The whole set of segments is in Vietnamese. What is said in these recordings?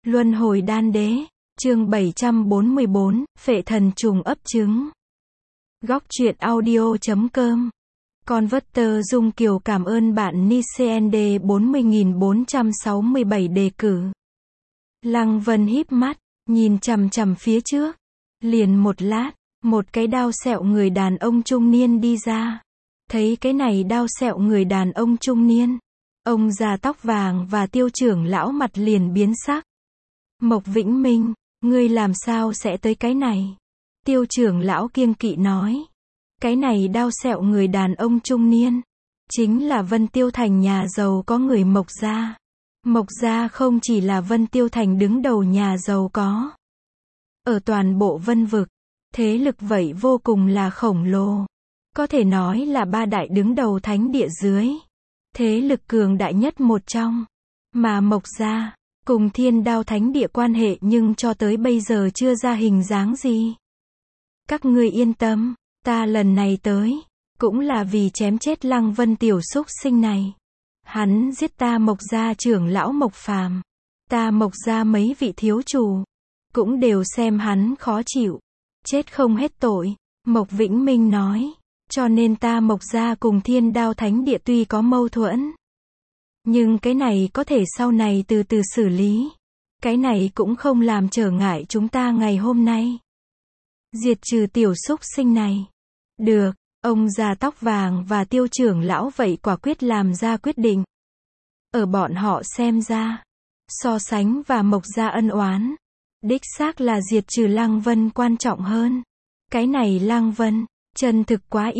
Luân hồi đan đế, chương 744, phệ thần trùng ấp trứng. Góc truyện audio.com. Converter Dung Kiều cảm ơn bạn Nicnd 40.467 đề cử. Lăng Vân híp mắt, nhìn chằm chằm phía trước. Liền một lát, một cái đao sẹo người đàn ông trung niên đi ra. Thấy cái này đao sẹo người đàn ông trung niên, ông già tóc vàng và Tiêu trưởng lão mặt liền biến sắc. Mộc Vĩnh Minh, ngươi làm sao sẽ tới cái này? Tiêu trưởng lão kiêng kỵ nói. Cái này đao sẹo người đàn ông trung niên, chính là Vân Tiêu Thành nhà giàu có người Mộc gia. Mộc gia không chỉ là Vân Tiêu Thành đứng đầu nhà giàu có. Ở toàn bộ Vân vực, thế lực vậy vô cùng là khổng lồ. Có thể nói là ba đại đứng đầu thánh địa dưới. Thế lực cường đại nhất một trong. Mà Mộc gia, cùng Thiên Đao Thánh Địa quan hệ nhưng cho tới bây giờ chưa ra hình dáng gì. Các ngươi yên tâm, ta lần này tới, cũng là vì chém chết Lăng Vân tiểu xúc sinh này. Hắn giết ta Mộc gia trưởng lão Mộc Phàm, ta Mộc gia mấy vị thiếu chủ, cũng đều xem hắn khó chịu, chết không hết tội. Mộc Vĩnh Minh nói, cho nên ta Mộc gia cùng Thiên Đao Thánh Địa tuy có mâu thuẫn, nhưng cái này có thể sau này từ từ xử lý. Cái này cũng không làm trở ngại chúng ta ngày hôm nay. Diệt trừ tiểu xúc sinh này. Được, ông già tóc vàng và Tiêu trưởng lão vậy quả quyết làm ra quyết định. Ở bọn họ xem ra, so sánh và Mộc gia ân oán, đích xác là diệt trừ Lăng Vân quan trọng hơn. Cái này Lăng Vân, chân thực quá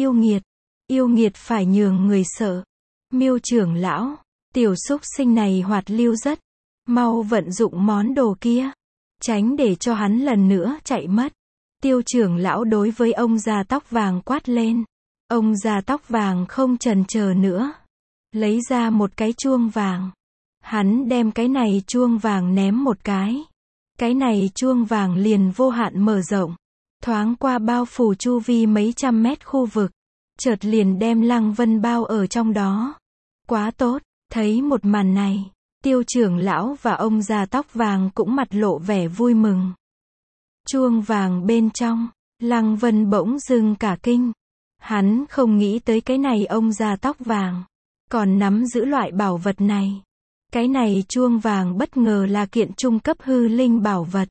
yêu nghiệt phải nhường người sợ. Miêu trưởng lão, tiểu xúc sinh này hoạt lưu rất, mau vận dụng món đồ kia, tránh để cho hắn lần nữa chạy mất. Tiêu trưởng lão đối với ông già tóc vàng quát lên. Ông già tóc vàng không chần chờ nữa, lấy ra một cái chuông vàng. Hắn đem cái này chuông vàng ném một cái. Cái này chuông vàng liền vô hạn mở rộng, thoáng qua bao phủ chu vi mấy trăm mét khu vực, chợt liền đem Lăng Vân bao ở trong đó. Quá tốt, thấy một màn này, Tiêu trưởng lão và ông già tóc vàng cũng mặt lộ vẻ vui mừng. Chuông vàng bên trong, Lăng Vân bỗng dưng cả kinh. Hắn không nghĩ tới cái này ông già tóc vàng còn nắm giữ loại bảo vật này. Cái này chuông vàng bất ngờ là kiện trung cấp hư linh bảo vật,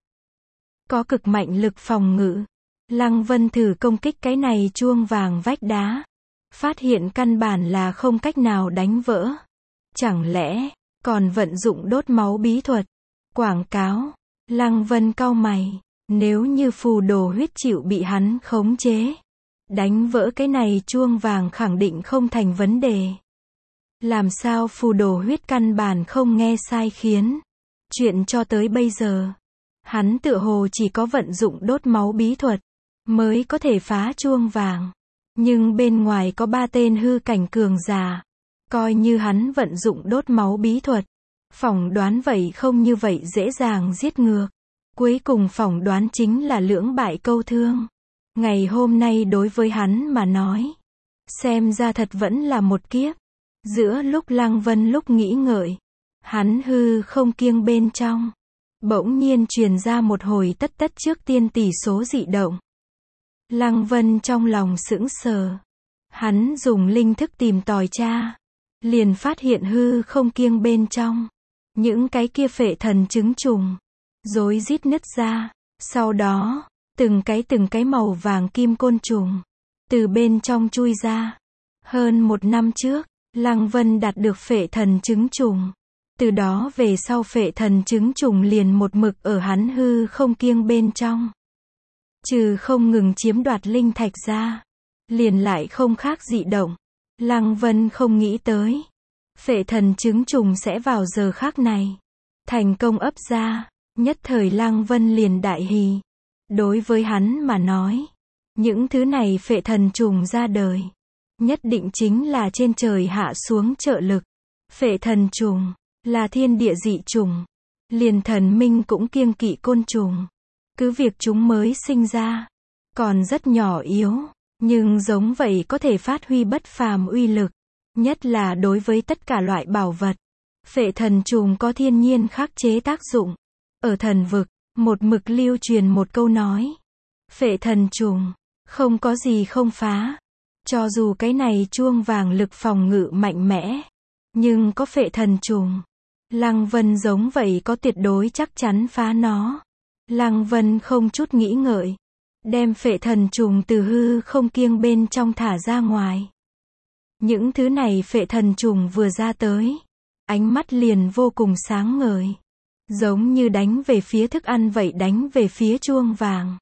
có cực mạnh lực phòng ngự. Lăng Vân thử công kích cái này chuông vàng vách đá, phát hiện căn bản là không cách nào đánh vỡ. Chẳng lẽ còn vận dụng đốt máu bí thuật? Quảng cáo. Lăng Vân cau mày, nếu như phù đồ huyết chịu bị hắn khống chế, đánh vỡ cái này chuông vàng khẳng định không thành vấn đề. Làm sao phù đồ huyết căn bản không nghe sai khiến? Chuyện cho tới bây giờ, hắn tựa hồ chỉ có vận dụng đốt máu bí thuật mới có thể phá chuông vàng. Nhưng bên ngoài có 3 tên hư cảnh cường giả, coi như hắn vận dụng đốt máu bí thuật, phỏng đoán vậy không như vậy dễ dàng giết ngược. Cuối cùng phỏng đoán chính là lưỡng bại câu thương. Ngày hôm nay đối với hắn mà nói, xem ra thật vẫn là một kiếp. Giữa lúc Lăng Vân lúc nghĩ ngợi, hắn hư không kiêng bên trong, bỗng nhiên truyền ra một hồi tất tất trước tiên tỷ số dị động. Lăng Vân trong lòng sững sờ. Hắn dùng linh thức tìm tòi tra, liền phát hiện hư không kiêng bên trong, những cái kia phệ thần trứng trùng rối rít nứt ra. Sau đó, từng cái màu vàng kim côn trùng từ bên trong chui ra. Hơn 1 năm trước, Lăng Vân đạt được phệ thần trứng trùng. Từ đó về sau phệ thần trứng trùng liền một mực ở hắn hư không kiêng bên trong. Trừ không ngừng chiếm đoạt linh thạch ra, liền lại không khác dị động. Lăng Vân không nghĩ tới, phệ thần trứng trùng sẽ vào giờ khác này thành công ấp ra. Nhất thời Lăng Vân liền đại hỉ. Đối với hắn mà nói, những thứ này phệ thần trùng ra đời, nhất định chính là trên trời hạ xuống trợ lực. Phệ thần trùng là thiên địa dị trùng, liền thần minh cũng kiêng kỵ côn trùng. Cứ việc chúng mới sinh ra, còn rất nhỏ yếu, nhưng giống vậy có thể phát huy bất phàm uy lực. Nhất là đối với tất cả loại bảo vật, phệ thần trùng có thiên nhiên khắc chế tác dụng. Ở thần vực, một mực lưu truyền một câu nói. Phệ thần trùng, không có gì không phá. Cho dù cái này chuông vàng lực phòng ngự mạnh mẽ, nhưng có phệ thần trùng, Lăng Vân giống vậy có tuyệt đối chắc chắn phá nó. Lăng Vân không chút nghĩ ngợi, đem phệ thần trùng từ hư không kiêng bên trong thả ra ngoài. Những thứ này phệ thần trùng vừa ra tới, ánh mắt liền vô cùng sáng ngời, giống như đánh về phía thức ăn vậy, đánh về phía chuông vàng.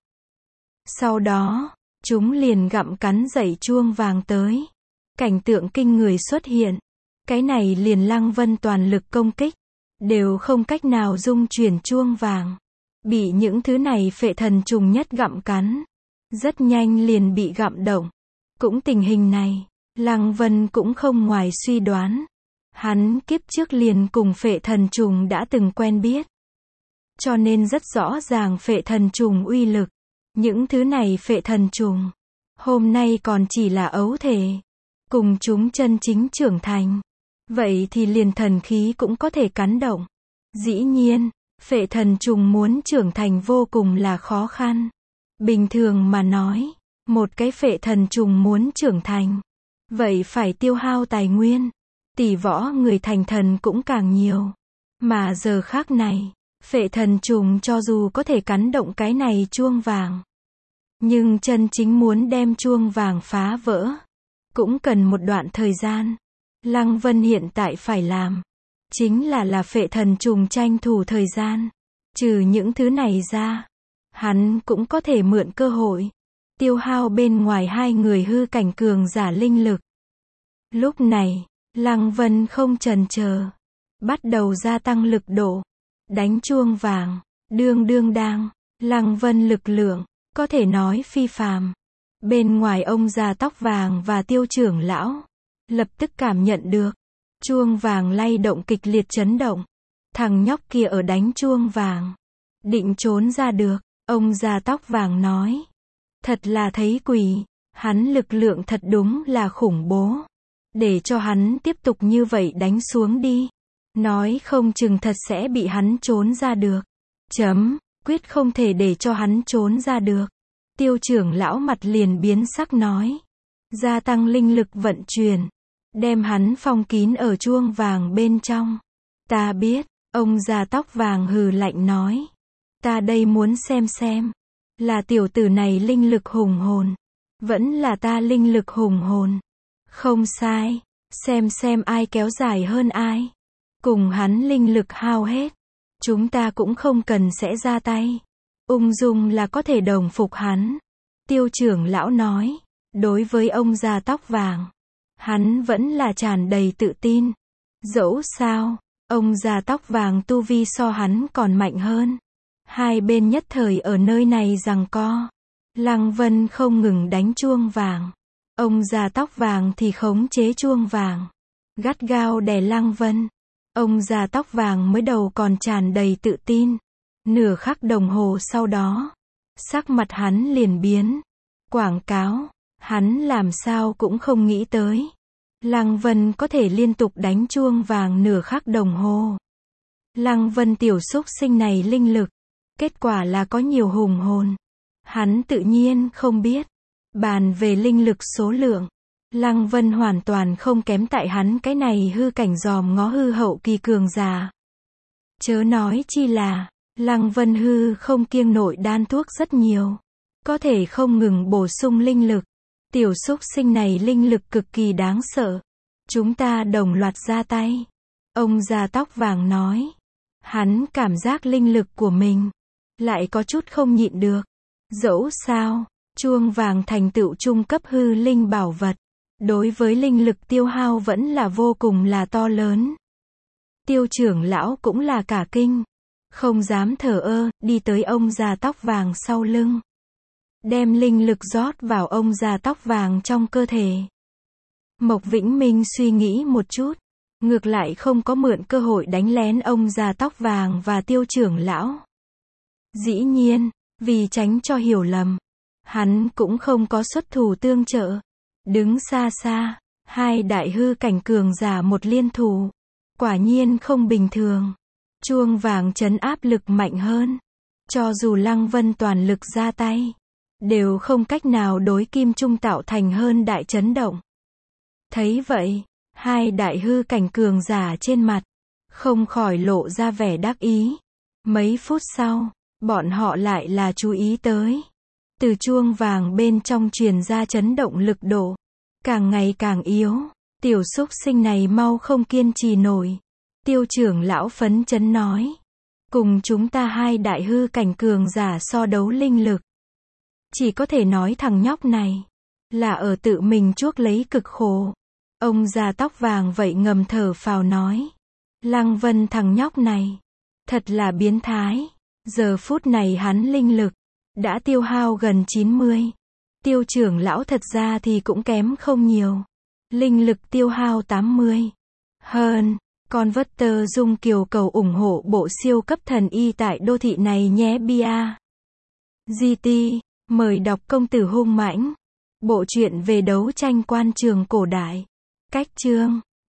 Sau đó, chúng liền gặm cắn dậy chuông vàng tới. Cảnh tượng kinh người xuất hiện. Cái này liền Lăng Vân toàn lực công kích, đều không cách nào dung chuyển chuông vàng. Bị những thứ này phệ thần trùng nhất gặm cắn. Rất nhanh liền bị gặm động. Cũng tình hình này, Lăng Vân cũng không ngoài suy đoán. Hắn kiếp trước liền cùng phệ thần trùng đã từng quen biết. Cho nên rất rõ ràng phệ thần trùng uy lực. Những thứ này phệ thần trùng, hôm nay còn chỉ là ấu thể. Cùng chúng chân chính trưởng thành. Vậy thì liền thần khí cũng có thể cắn động. Dĩ nhiên, phệ thần trùng muốn trưởng thành vô cùng là khó khăn. Bình thường mà nói, một cái phệ thần trùng muốn trưởng thành, vậy phải tiêu hao tài nguyên. Tỷ võ người thành thần cũng càng nhiều. Mà giờ khác này, phệ thần trùng cho dù có thể cắn động cái này chuông vàng, nhưng chân chính muốn đem chuông vàng phá vỡ, cũng cần một đoạn thời gian. Lăng Vân hiện tại phải làm, chính là phệ thần trùng tranh thủ thời gian. Trừ những thứ này ra, hắn cũng có thể mượn cơ hội, tiêu hao bên ngoài hai người hư cảnh cường giả linh lực. Lúc này, Lăng Vân không chần chờ, bắt đầu gia tăng lực độ, đánh chuông vàng, đương đương đang. Lăng Vân lực lượng, có thể nói phi phàm. Bên ngoài ông già tóc vàng và Tiêu trưởng lão, lập tức cảm nhận được, chuông vàng lay động kịch liệt chấn động. Thằng nhóc kia ở đánh chuông vàng, định trốn ra được, ông già tóc vàng nói. Thật là thấy quỷ, hắn lực lượng thật đúng là khủng bố. Để cho hắn tiếp tục như vậy đánh xuống đi. Nói không chừng thật sẽ bị hắn trốn ra được. Quyết không thể để cho hắn trốn ra được. Tiêu trưởng lão mặt liền biến sắc nói. Gia tăng linh lực vận chuyển, đem hắn phong kín ở chuông vàng bên trong. Ta biết, ông già tóc vàng hừ lạnh nói. Ta đây muốn xem, là tiểu tử này linh lực hùng hồn, vẫn là ta linh lực hùng hồn. Không sai, xem ai kéo dài hơn ai. Cùng hắn linh lực hao hết, chúng ta cũng không cần sẽ ra tay. Ung dung là có thể đồng phục hắn. Tiêu trưởng lão nói, đối với ông già tóc vàng, hắn vẫn là tràn đầy tự tin. Dẫu sao, ông già tóc vàng tu vi so hắn còn mạnh hơn. Hai bên nhất thời ở nơi này giằng co. Lăng Vân không ngừng đánh chuông vàng. Ông già tóc vàng thì khống chế chuông vàng, gắt gao đè Lăng Vân. Ông già tóc vàng mới đầu còn tràn đầy tự tin. Nửa khắc đồng hồ sau đó, sắc mặt hắn liền biến. Quảng cáo, hắn làm sao cũng không nghĩ tới. Lăng Vân có thể liên tục đánh chuông vàng nửa khắc đồng hồ. Lăng Vân tiểu xúc sinh này linh lực, kết quả là có nhiều hùng hồn. Hắn tự nhiên không biết. Bàn về linh lực số lượng, Lăng Vân hoàn toàn không kém tại hắn cái này hư cảnh dòm ngó hư hậu kỳ cường giả. Chớ nói chi là, Lăng Vân hư không kiêng nội đan thuốc rất nhiều, có thể không ngừng bổ sung linh lực. Tiểu xúc sinh này linh lực cực kỳ đáng sợ. Chúng ta đồng loạt ra tay. Ông già tóc vàng nói. Hắn cảm giác linh lực của mình lại có chút không nhịn được. Dẫu sao, chuông vàng thành tựu trung cấp hư linh bảo vật, đối với linh lực tiêu hao vẫn là vô cùng là to lớn. Tiêu trưởng lão cũng là cả kinh, không dám thờ ơ, đi tới ông già tóc vàng sau lưng, đem linh lực rót vào ông già tóc vàng trong cơ thể. Mộc Vĩnh Minh suy nghĩ một chút, ngược lại không có mượn cơ hội đánh lén ông già tóc vàng và Tiêu trưởng lão. Dĩ nhiên, vì tránh cho hiểu lầm, hắn cũng không có xuất thủ tương trợ. Đứng xa xa, hai đại hư cảnh cường giả một liên thủ, quả nhiên không bình thường. Chuông vàng trấn áp lực mạnh hơn. Cho dù Lăng Vân toàn lực ra tay, đều không cách nào đối Kim Trung tạo thành hơn đại chấn động. Thấy vậy, hai đại hư cảnh cường giả trên mặt, không khỏi lộ ra vẻ đắc ý. Mấy phút sau, bọn họ lại là chú ý tới. Từ chuông vàng bên trong truyền ra chấn động lực độ, càng ngày càng yếu. Tiểu xúc sinh này mau không kiên trì nổi. Tiêu trưởng lão phấn chấn nói. Cùng chúng ta hai đại hư cảnh cường giả so đấu linh lực. Chỉ có thể nói thằng nhóc này, là ở tự mình chuốc lấy cực khổ. Ông già tóc vàng vậy ngầm thở phào nói. Lăng Vân thằng nhóc này, thật là biến thái. Giờ phút này hắn linh lực, đã tiêu hao gần 90. Tiêu trưởng lão thật ra thì cũng kém không nhiều. Linh lực tiêu hao 80. Hơn, con vất tơ dung kiều cầu ủng hộ bộ siêu cấp thần y tại đô thị này nhé bia. GT, mời đọc công tử hung mãnh. Bộ truyện về đấu tranh quan trường cổ đại. Cách chương